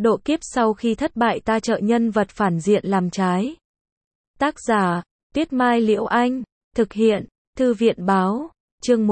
Độ kiếp sau khi thất bại ta trợ nhân vật phản diện làm trái. Tác giả, Tuyết Mai Liễu Anh. Thực hiện, Thư viện Báo. Chương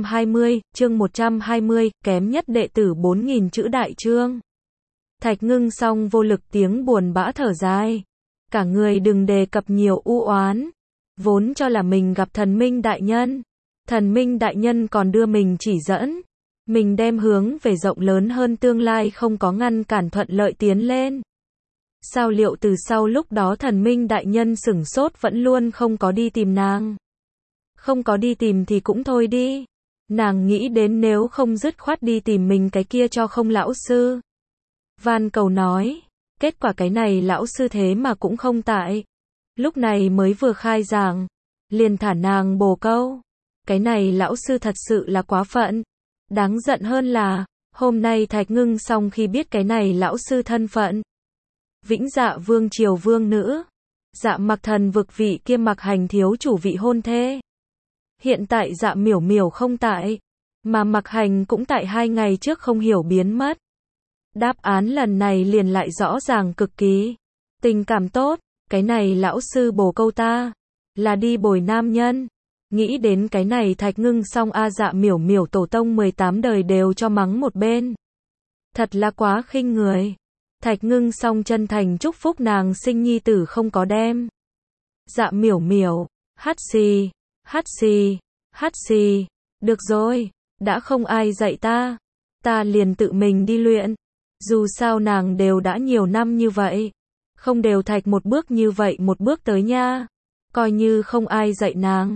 120, kém nhất đệ tử 4.000 chữ đại chương. Thạch Ngưng Song vô lực tiếng buồn bã thở dài. Cả người đừng đề cập nhiều u oán. Vốn cho là mình gặp thần minh đại nhân. Thần minh đại nhân còn đưa mình chỉ dẫn. Mình đem hướng về rộng lớn hơn tương lai không có ngăn cản thuận lợi tiến lên. Sao liệu từ sau lúc đó thần minh đại nhân sửng sốt vẫn luôn không có đi tìm nàng. Không có đi tìm thì cũng thôi đi. Nàng nghĩ đến nếu không dứt khoát đi tìm mình cái kia cho không lão sư. Van cầu nói. Kết quả cái này lão sư thế mà cũng không tại. Lúc này mới vừa khai giảng. Liền thả nàng bồ câu. Cái này lão sư thật sự là quá phận. Đáng giận hơn là, hôm nay Thạch Ngưng Song khi biết cái này lão sư thân phận. Vĩnh Dạ Vương triều vương nữ. Dạ Mặc thần vực vị kia Mặc Hành thiếu chủ vị hôn thê. Hiện tại Dạ Miểu Miểu không tại, mà Mặc Hành cũng tại 2 ngày trước không hiểu biến mất. Đáp án lần này liền lại rõ ràng cực kỳ. Tình cảm tốt, cái này lão sư bồ câu ta, là đi bồi nam nhân. Nghĩ đến cái này Thạch Ngưng Song Dạ Miểu Miểu tổ tông 18 đời đều cho mắng một bên. Thật là quá khinh người. Thạch Ngưng Song chân thành chúc phúc nàng sinh nhi tử không có đem. Dạ Miểu Miểu, hắt xì, hắt xì, hắt xì. Được rồi, đã không ai dạy ta. Ta liền tự mình đi luyện. Dù sao nàng đều đã nhiều năm như vậy. Không đều Thạch một bước như vậy một bước tới nha. Coi như không ai dạy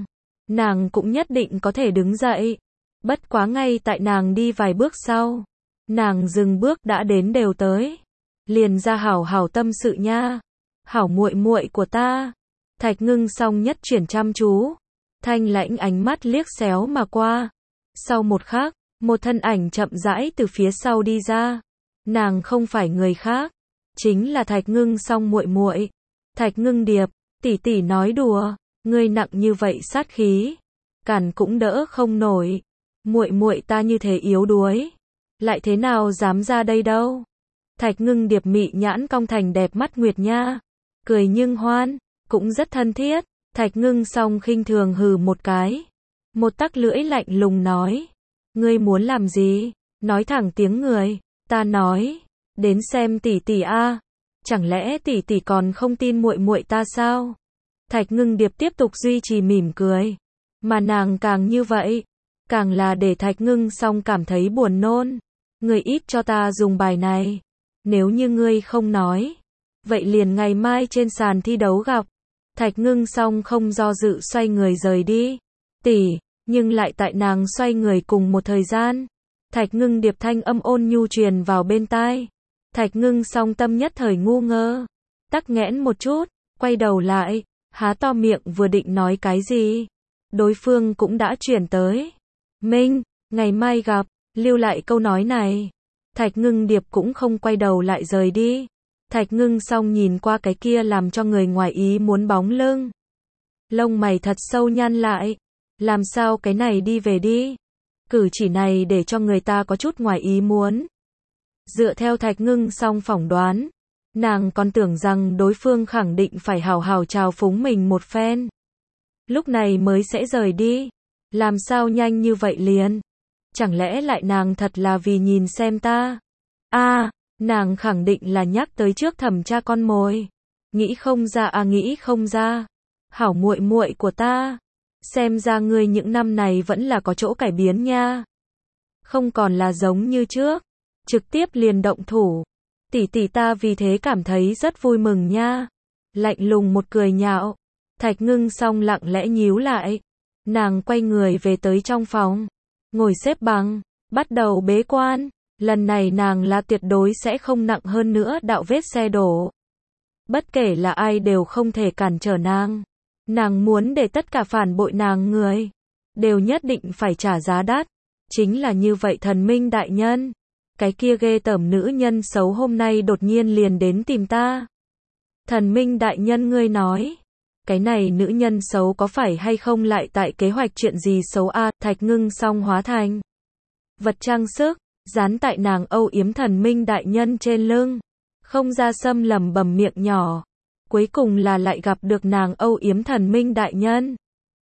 nàng cũng nhất định có thể đứng dậy. Bất quá ngay tại nàng đi vài bước sau, nàng dừng bước đã đến đều tới. Liền ra hảo hảo tâm sự nha. Hảo muội muội của ta. Thạch Ngưng Song nhất chuyển chăm chú, thanh lãnh ánh mắt liếc xéo mà qua. Sau một khắc, một thân ảnh chậm rãi từ phía sau đi ra. Nàng không phải người khác, chính là Thạch Ngưng Song muội muội, Thạch Ngưng Điệp. Tỷ tỷ nói đùa, ngươi nặng như vậy sát khí, cản cũng đỡ không nổi. Muội muội ta như thế yếu đuối, lại thế nào dám ra đây đâu. Thạch Ngưng Điệp mị nhãn cong thành đẹp mắt nguyệt nha, cười nhưng hoan, cũng rất thân thiết. Thạch Ngưng Song khinh thường hừ một cái, một tắc lưỡi lạnh lùng nói, ngươi muốn làm gì? Nói thẳng tiếng người. Ta nói, đến xem tỷ tỷ a. Chẳng lẽ tỷ tỷ còn không tin muội muội ta sao? Thạch Ngưng Điệp tiếp tục duy trì mỉm cười, mà nàng càng như vậy, càng là để Thạch Ngưng Song cảm thấy buồn nôn. Ngươi ít cho ta dùng bài này, nếu như ngươi không nói, vậy liền ngày mai trên sàn thi đấu gặp. Thạch Ngưng Song không do dự xoay người rời đi. Tỷ, nhưng lại tại nàng xoay người cùng một thời gian, Thạch Ngưng Điệp thanh âm ôn nhu truyền vào bên tai. Thạch Ngưng Song tâm nhất thời ngu ngơ, tắc nghẽn một chút, quay đầu lại, há to miệng vừa định nói cái gì, đối phương cũng đã chuyển tới. Minh, ngày mai gặp, lưu lại câu nói này. Thạch Ngưng Điệp cũng không quay đầu lại rời đi. Thạch Ngưng Song nhìn qua cái kia làm cho người ngoài ý muốn bóng lưng, lông mày thật sâu nhăn lại. Làm sao cái này đi về đi? Cử chỉ này để cho người ta có chút ngoài ý muốn. Dựa theo Thạch Ngưng Song phỏng đoán, nàng còn tưởng rằng đối phương khẳng định phải hào hào chào phúng mình một phen, lúc này mới sẽ rời đi. Làm sao nhanh như vậy liền? Chẳng lẽ lại nàng thật là vì nhìn xem ta? Nàng khẳng định là nhắc tới trước thẩm tra con mồi. Nghĩ không ra nghĩ không ra. Hảo muội muội của ta, xem ra ngươi những năm này vẫn là có chỗ cải biến nha. Không còn là giống như trước, trực tiếp liền động thủ. Tỷ tỷ ta vì thế cảm thấy rất vui mừng nha. Lạnh lùng một cười nhạo. Thạch Ngưng Song lặng lẽ nhíu lại. Nàng quay người về tới trong phòng, ngồi xếp bằng, bắt đầu bế quan. Lần này nàng là tuyệt đối sẽ không nặng hơn nữa đạo vết xe đổ. Bất kể là ai đều không thể cản trở nàng. Nàng muốn để tất cả phản bội nàng người đều nhất định phải trả giá đắt. Chính là như vậy thần minh đại nhân. Cái kia ghê tởm nữ nhân xấu hôm nay đột nhiên liền đến tìm ta. Thần minh đại nhân ngươi nói, cái này nữ nhân xấu có phải hay không lại tại kế hoạch chuyện gì xấu Thạch Ngưng Song hóa thành vật trang sức, dán tại nàng âu yếm thần minh đại nhân trên lưng. Không Gia Sâm lẩm bẩm miệng nhỏ. Cuối cùng là lại gặp được nàng âu yếm thần minh đại nhân.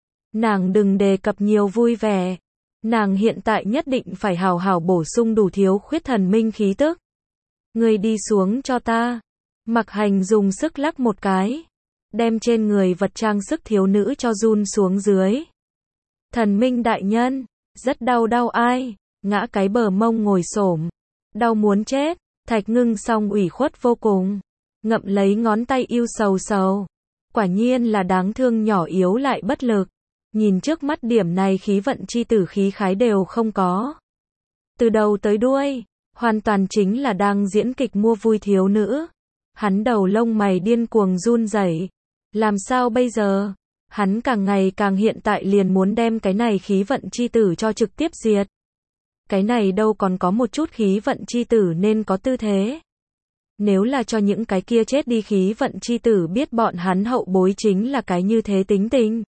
Nàng đừng đề cập nhiều vui vẻ. Nàng hiện tại nhất định phải hào hào bổ sung đủ thiếu khuyết thần minh khí tức. Ngươi đi xuống cho ta. Mặc Hành dùng sức lắc một cái. Đem trên người vật trang sức thiếu nữ cho run xuống dưới. Thần minh đại nhân. Rất đau ai. Ngã cái bờ mông ngồi xổm. Đau muốn chết. Thạch Ngưng Song ủy khuất vô cùng. Ngậm lấy ngón tay yêu sầu sầu. Quả nhiên là đáng thương nhỏ yếu lại bất lực. Nhìn trước mắt điểm này khí vận chi tử khí khái đều không có. Từ đầu tới đuôi, hoàn toàn chính là đang diễn kịch mua vui thiếu nữ. Hắn đầu lông mày điên cuồng run rẩy. Làm sao bây giờ? Hắn càng ngày càng hiện tại liền muốn đem cái này khí vận chi tử cho trực tiếp diệt. Cái này đâu còn có một chút khí vận chi tử nên có tư thế. Nếu là cho những cái kia chết đi khí vận chi tử biết bọn hắn hậu bối chính là cái như thế tính tình.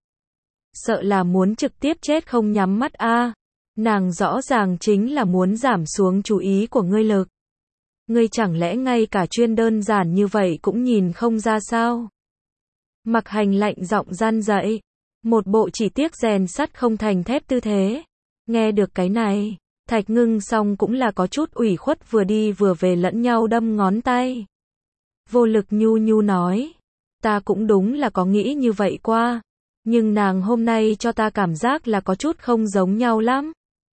Sợ là muốn trực tiếp chết không nhắm mắt a. Nàng rõ ràng chính là muốn giảm xuống chú ý của ngươi lực. Ngươi chẳng lẽ ngay cả chuyên đơn giản như vậy cũng nhìn không ra sao? Mặc Hành lạnh giọng gian dậy. Một bộ chỉ tiếc rèn sắt không thành thép tư thế. Nghe được cái này, Thạch Ngưng Song cũng là có chút ủy khuất vừa đi vừa về lẫn nhau đâm ngón tay. Vô Lực nhu nhu nói. Ta cũng đúng là có nghĩ như vậy qua. Nhưng nàng hôm nay cho ta cảm giác là có chút không giống nhau lắm.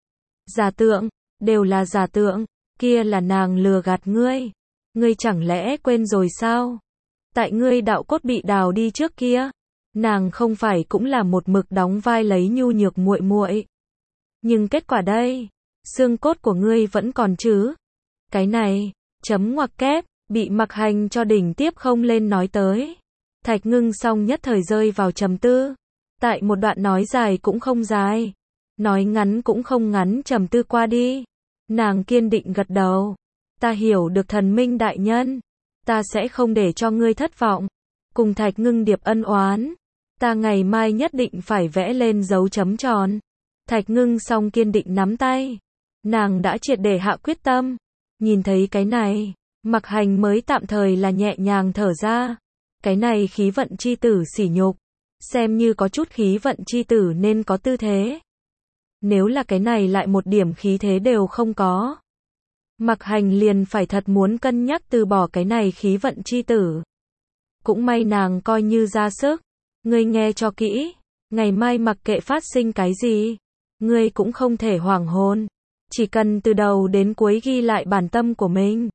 Giả tượng, đều là giả tượng, kia là nàng lừa gạt ngươi. Ngươi chẳng lẽ quên rồi sao? Tại ngươi đạo cốt bị đào đi trước kia, nàng không phải cũng là một mực đóng vai lấy nhu nhược muội muội. Nhưng kết quả đây, xương cốt của ngươi vẫn còn chứ? Cái này, chấm ngoặc kép, bị Mặc Hành cho đỉnh tiếp không lên nói tới. Thạch Ngưng Song nhất thời rơi vào trầm tư. Tại một đoạn nói dài cũng không dài, nói ngắn cũng không ngắn trầm tư qua đi. Nàng kiên định gật đầu. Ta hiểu được thần minh đại nhân. Ta sẽ không để cho ngươi thất vọng. Cùng Thạch Ngưng Điệp ân oán. Ta ngày mai nhất định phải vẽ lên dấu chấm tròn. Thạch Ngưng Song kiên định nắm tay. Nàng đã triệt để hạ quyết tâm. Nhìn thấy cái này, Mặc Hành mới tạm thời là nhẹ nhàng thở ra. Cái này khí vận chi tử sỉ nhục. Xem như có chút khí vận chi tử nên có tư thế. Nếu là cái này lại một điểm khí thế đều không có. Mặc Hành liền phải thật muốn cân nhắc từ bỏ cái này khí vận chi tử. Cũng may nàng coi như ra sức. Ngươi nghe cho kỹ. Ngày mai mặc kệ phát sinh cái gì. Ngươi cũng không thể hoảng hồn. Chỉ cần từ đầu đến cuối ghi lại bản tâm của mình.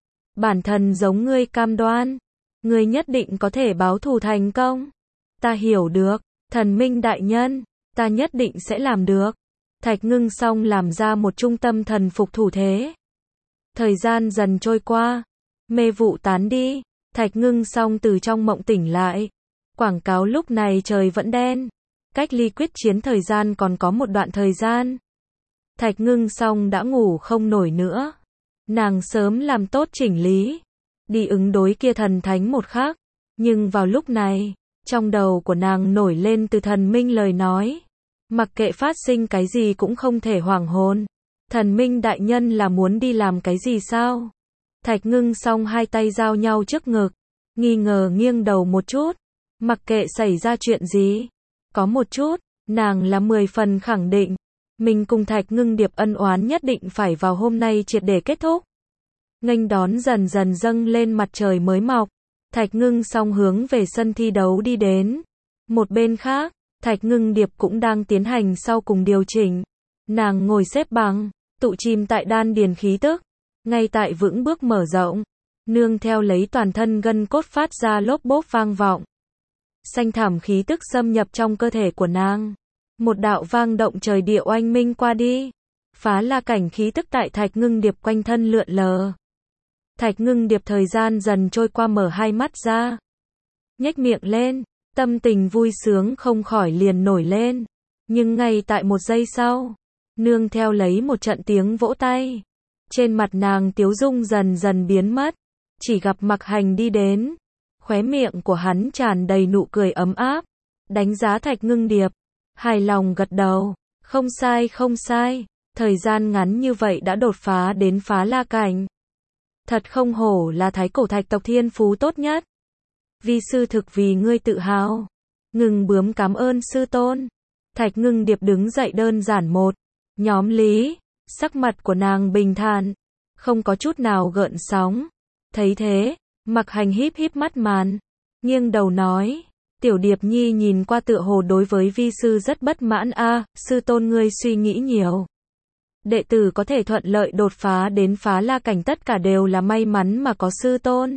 Bản thân giống ngươi cam đoan. Ngươi nhất định có thể báo thù thành công. Ta hiểu được, thần minh đại nhân, ta nhất định sẽ làm được. Thạch Ngưng Song làm ra một trung tâm thần phục thủ thế. Thời gian dần trôi qua, mê vụ tán đi, Thạch Ngưng Song từ trong mộng tỉnh lại. Quảng cáo lúc này trời vẫn đen, cách ly quyết chiến thời gian còn có một đoạn thời gian. Thạch Ngưng Song đã ngủ không nổi nữa. Nàng sớm làm tốt chỉnh lý, đi ứng đối kia thần thánh một khắc. Nhưng vào lúc này, trong đầu của nàng nổi lên từ thần minh lời nói. Mặc kệ phát sinh cái gì cũng không thể hoảng hồn. Thần minh đại nhân là muốn đi làm cái gì sao? Thạch Ngưng Song hai tay giao nhau trước ngực. Nghi ngờ nghiêng đầu một chút. Mặc kệ xảy ra chuyện gì. Có một chút, nàng là 10 phần khẳng định. Mình cùng Thạch Ngưng Điệp ân oán nhất định phải vào hôm nay triệt để kết thúc. Nghênh đón dần dần dâng lên mặt trời mới mọc. Thạch Ngưng Song hướng về sân thi đấu đi đến. Một bên khác, Thạch Ngưng Điệp cũng đang tiến hành sau cùng điều chỉnh. Nàng ngồi xếp bằng, tụ chìm tại đan điền khí tức. Ngay tại vững bước mở rộng. Nương theo lấy toàn thân gân cốt phát ra lốp bốp vang vọng. Xanh thảm khí tức xâm nhập trong cơ thể của nàng. Một đạo vang động trời địa oanh minh qua đi. Phá la cảnh khí tức tại Thạch Ngưng Điệp quanh thân lượn lờ. Thạch Ngưng Điệp thời gian dần trôi qua mở hai mắt ra. Nhếch miệng lên, tâm tình vui sướng không khỏi liền nổi lên. Nhưng ngay tại một giây sau, nương theo lấy một trận tiếng vỗ tay. Trên mặt nàng tiếu dung dần dần biến mất. Chỉ gặp Mặc Hành đi đến. Khóe miệng của hắn tràn đầy nụ cười ấm áp. Đánh giá Thạch Ngưng Điệp. Hài lòng gật đầu. Không sai không sai. Thời gian ngắn như vậy đã đột phá đến phá la cảnh. Thật không hổ là thái cổ thạch tộc thiên phú tốt nhất. Vi sư thực vì ngươi tự hào. Ngưng bướm cảm ơn sư tôn. Thạch Ngưng Điệp đứng dậy đơn giản một. Nhóm lý. Sắc mặt của nàng bình thản. Không có chút nào gợn sóng. Thấy thế, Mặc Hành híp híp mắt màn. Nghiêng đầu nói. Tiểu Điệp Nhi nhìn qua tựa hồ đối với vi sư rất bất mãn a, sư tôn ngươi suy nghĩ nhiều. Đệ tử có thể thuận lợi đột phá đến phá la cảnh tất cả đều là may mắn mà có sư tôn.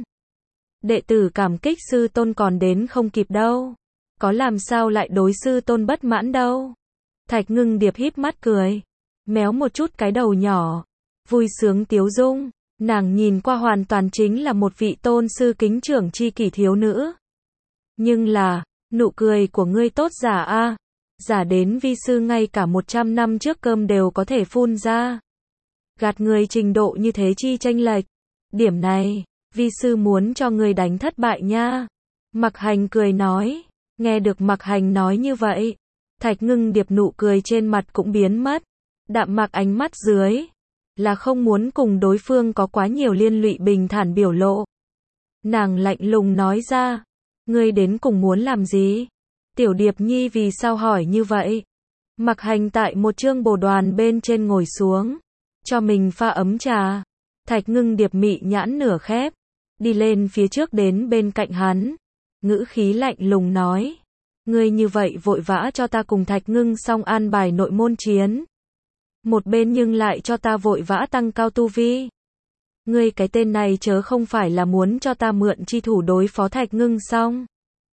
Đệ tử cảm kích sư tôn còn đến không kịp đâu. Có làm sao lại đối sư tôn bất mãn đâu. Thạch Ngưng Điệp híp mắt cười. Méo một chút cái đầu nhỏ. Vui sướng tiếu dung. Nàng nhìn qua hoàn toàn chính là một vị tôn sư kính trưởng chi kỷ thiếu nữ. Nhưng là, nụ cười của ngươi tốt giả a, giả đến vi sư ngay cả 100 năm trước cơm đều có thể phun ra. Gạt người trình độ như thế chi chênh lệch. Điểm này, vi sư muốn cho ngươi đánh thất bại nha. Mặc Hành cười nói. Nghe được Mặc Hành nói như vậy, Thạch Ngưng Điệp nụ cười trên mặt cũng biến mất. Đạm mạc ánh mắt dưới, là không muốn cùng đối phương có quá nhiều liên lụy, bình thản biểu lộ. Nàng lạnh lùng nói ra. Ngươi đến cùng muốn làm gì? Tiểu Điệp Nhi vì sao hỏi như vậy? Mặc Hành tại một chương bồ đoàn bên trên ngồi xuống, cho mình pha ấm trà. Thạch Ngưng Điệp mị nhãn nửa khép, đi lên phía trước đến bên cạnh hắn, ngữ khí lạnh lùng nói. Ngươi như vậy vội vã cho ta cùng Thạch Ngưng Song an bài nội môn chiến. Một bên nhưng lại cho ta vội vã tăng cao tu vi. Ngươi cái tên này chớ không phải là muốn cho ta mượn chi thủ đối phó Thạch Ngưng Song.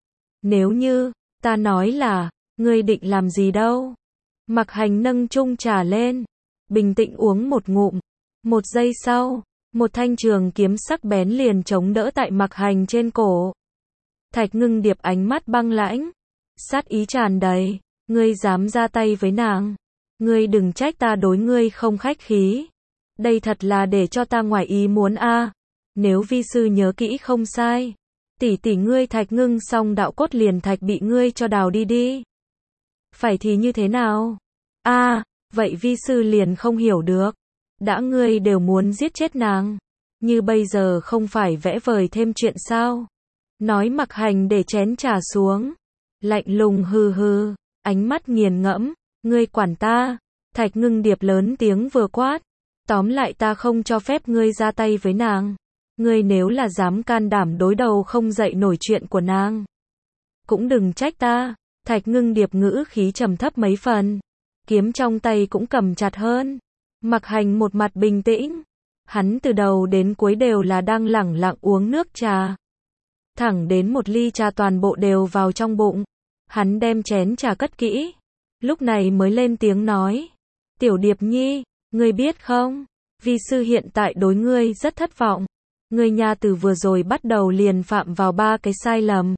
Nếu như, ta nói là, ngươi định làm gì đâu. Mặc Hành nâng chung trà lên, bình tĩnh uống một ngụm. Một giây sau, một thanh trường kiếm sắc bén liền chống đỡ tại Mặc Hành trên cổ. Thạch Ngưng Điệp ánh mắt băng lãnh, sát ý tràn đầy. Ngươi dám ra tay với nàng. Ngươi đừng trách ta đối ngươi không khách khí. Đây thật là để cho ta ngoài ý muốn a. Nếu vi sư nhớ kỹ không sai, tỷ tỷ ngươi Thạch Ngưng Song đạo cốt liền thạch bị ngươi cho đào đi đi. Phải thì như thế nào? A, vậy vi sư liền không hiểu được. Đã ngươi đều muốn giết chết nàng, như bây giờ không phải vẽ vời thêm chuyện sao? Nói Mặc Hành để chén trà xuống, lạnh lùng hừ hừ, ánh mắt nghiền ngẫm. Ngươi quản ta? Thạch Ngưng Điệp lớn tiếng vừa quát. Tóm lại ta không cho phép ngươi ra tay với nàng. Ngươi nếu là dám can đảm đối đầu không dậy nổi chuyện của nàng, cũng đừng trách ta. Thạch Ngưng Điệp ngữ khí trầm thấp mấy phần, kiếm trong tay cũng cầm chặt hơn. Mặc Hành một mặt bình tĩnh, hắn từ đầu đến cuối đều là đang lẳng lặng uống nước trà. Thẳng đến một ly trà toàn bộ đều vào trong bụng, hắn đem chén trà cất kỹ, lúc này mới lên tiếng nói. Tiểu Điệp Nhi, ngươi biết không, vi sư hiện tại đối ngươi rất thất vọng. Ngươi nha từ vừa rồi bắt đầu liền phạm vào 3 cái sai lầm.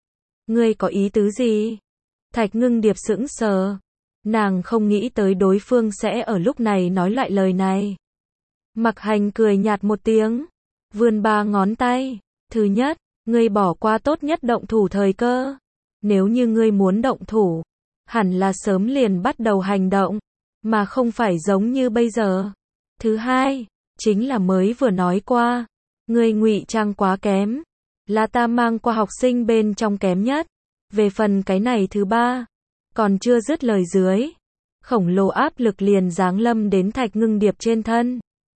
Ngươi có ý tứ gì? Thạch Ngưng Điệp sững sờ. Nàng không nghĩ tới đối phương sẽ ở lúc này nói lại lời này. Mặc Hành cười nhạt một tiếng, vươn 3 ngón tay. Thứ nhất, ngươi bỏ qua tốt nhất động thủ thời cơ. Nếu như ngươi muốn động thủ, hẳn là sớm liền bắt đầu hành động, mà không phải giống như bây giờ. Thứ hai, chính là mới vừa nói qua, ngươi ngụy trang quá kém, là ta mang qua học sinh bên trong kém nhất. Về phần cái này thứ ba, còn chưa dứt lời dưới, khổng lồ áp lực liền giáng lâm đến Thạch Ngưng Điệp trên thân.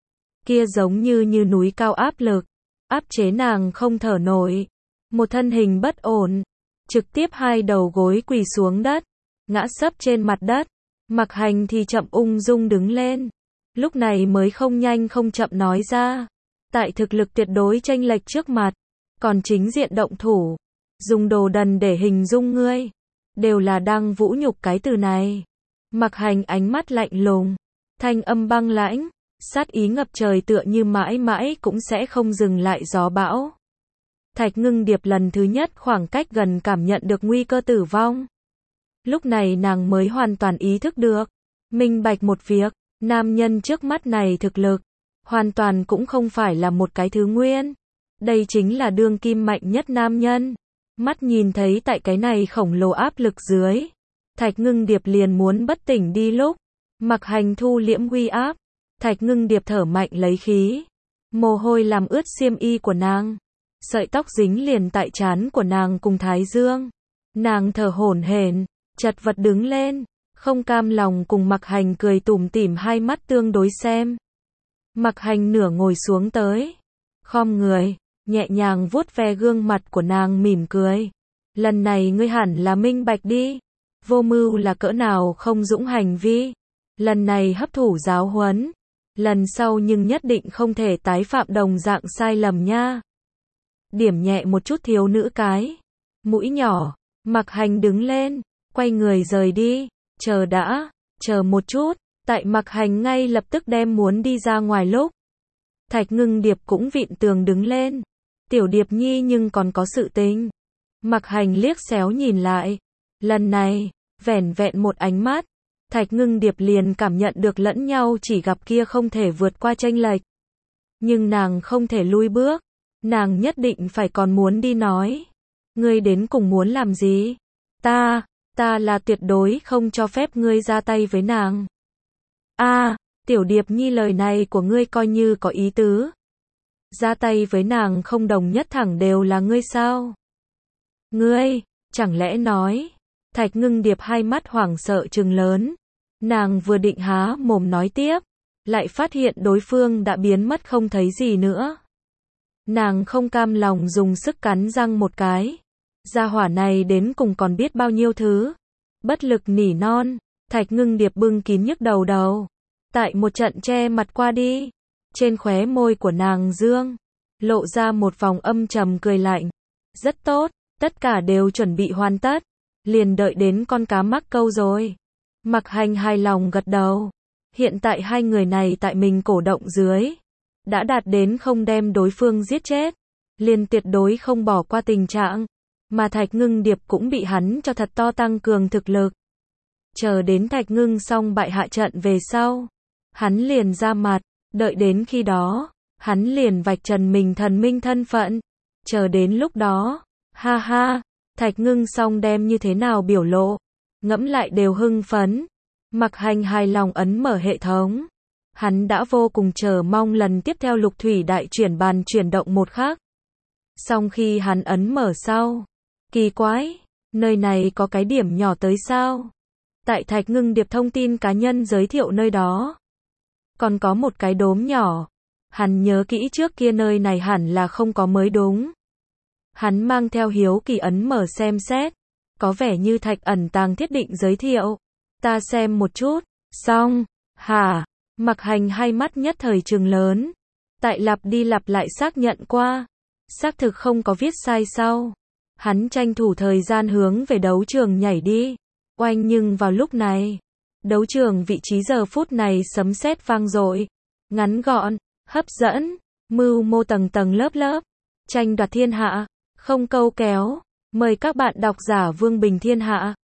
Kia giống như núi cao áp lực, áp chế nàng không thở nổi. Một thân hình bất ổn, trực tiếp 2 đầu gối quỳ xuống đất, ngã sấp trên mặt đất. Mặc Hành thì chậm ung dung đứng lên, lúc này mới không nhanh không chậm nói ra. Tại thực lực tuyệt đối chênh lệch trước mặt, còn chính diện động thủ, dùng đồ đần để hình dung ngươi, đều là đang vũ nhục cái từ này. Mặc Hành ánh mắt lạnh lùng, thanh âm băng lãnh, sát ý ngập trời tựa như mãi mãi cũng sẽ không dừng lại gió bão. Thạch Ngưng Điệp lần thứ nhất khoảng cách gần cảm nhận được nguy cơ tử vong. Lúc này nàng mới hoàn toàn ý thức được, minh bạch một việc, nam nhân trước mắt này thực lực, hoàn toàn cũng không phải là một cái thứ nguyên. Đây chính là đương kim mạnh nhất nam nhân. Mắt nhìn thấy tại cái này khổng lồ áp lực dưới, Thạch Ngưng Điệp liền muốn bất tỉnh đi lúc. Mặc Hành thu liễm uy áp, Thạch Ngưng Điệp thở mạnh lấy khí. Mồ hôi làm ướt xiêm y của nàng. Sợi tóc dính liền tại trán của nàng cùng thái dương. Nàng thở hổn hển, chật vật đứng lên, không cam lòng cùng Mặc Hành cười tủm tỉm hai mắt tương đối xem. Mặc Hành nửa ngồi xuống tới, khom người, nhẹ nhàng vuốt ve gương mặt của nàng mỉm cười. Lần này ngươi hẳn là minh bạch đi. Vô Mưu là cỡ nào không dũng hành vi. Lần này hấp thụ giáo huấn. Lần sau nhưng nhất định không thể tái phạm đồng dạng sai lầm nha. Điểm nhẹ một chút thiếu nữ cái mũi nhỏ. Mặc Hành đứng lên, quay người rời đi. Chờ đã, chờ một chút. Tại Mặc Hành ngay lập tức đem muốn đi ra ngoài lúc. Thạch Ngưng Điệp cũng vịn tường đứng lên. Tiểu Điệp Nhi nhưng còn có sự tình. Mặc Hành liếc xéo nhìn lại. Lần này, vẻn vẹn một ánh mắt, Thạch Ngưng Điệp liền cảm nhận được lẫn nhau chỉ gặp kia không thể vượt qua chênh lệch. Nhưng nàng không thể lui bước. Nàng nhất định phải còn muốn đi nói. Ngươi đến cùng muốn làm gì? Ta là tuyệt đối không cho phép ngươi ra tay với nàng. Tiểu Điệp Nhi lời này của ngươi coi như có ý tứ. Ra tay với nàng không đồng nhất thẳng đều là ngươi sao? Ngươi, chẳng lẽ nói? Thạch Ngưng Điệp hai mắt hoảng sợ trừng lớn. Nàng vừa định há mồm nói tiếp, lại phát hiện đối phương đã biến mất không thấy gì nữa. Nàng không cam lòng dùng sức cắn răng một cái. Gia hỏa này đến cùng còn biết bao nhiêu thứ. Bất lực nỉ non, Thạch Ngưng Điệp bưng kín nhức đầu. Tại một trận che mặt qua đi. Trên khóe môi của nàng dương, lộ ra một vòng âm trầm cười lạnh. Rất tốt, tất cả đều chuẩn bị hoàn tất. Liền đợi đến con cá mắc câu rồi. Mặc Hành hài lòng gật đầu. Hiện tại hai người này tại mình cổ động dưới. Đã đạt đến không đem đối phương giết chết. Liền tuyệt đối không bỏ qua tình trạng. Mà Thạch Ngưng Điệp cũng bị hắn cho thật to tăng cường thực lực. Chờ đến Thạch Ngưng xong bại hạ trận về sau. Hắn liền ra mặt. Đợi đến khi đó, hắn liền vạch trần mình thần minh thân phận. Chờ đến lúc đó, ha ha, Thạch Ngưng xong đem như thế nào biểu lộ. Ngẫm lại đều hưng phấn. Mặc Hành hài lòng ấn mở hệ thống. Hắn đã vô cùng chờ mong lần tiếp theo Lục Thủy Đại chuyển bàn chuyển động một khắc. Xong khi hắn ấn mở sau. Kỳ quái, nơi này có cái điểm nhỏ tới sao? Tại Thạch Ngưng Điệp thông tin cá nhân giới thiệu nơi đó. Còn có một cái đốm nhỏ. Hắn nhớ kỹ trước kia nơi này hẳn là không có mới đúng. Hắn mang theo hiếu kỳ ấn mở xem xét. Có vẻ như Thạch ẩn tàng thiết định giới thiệu. Ta xem một chút. Xong. Hả? Mặc Hành hai mắt nhất thời trừng lớn. Tại lặp đi lặp lại xác nhận qua. Xác thực không có viết sai sau. Hắn tranh thủ thời gian hướng về đấu trường nhảy đi. Oanh, nhưng vào lúc này. Đấu trường vị trí giờ phút này sấm sét vang dội. Ngắn gọn, hấp dẫn, mưu mô tầng tầng lớp lớp. Tranh đoạt thiên hạ, không câu kéo. Mời các bạn độc giả Vương Bình Thiên Hạ.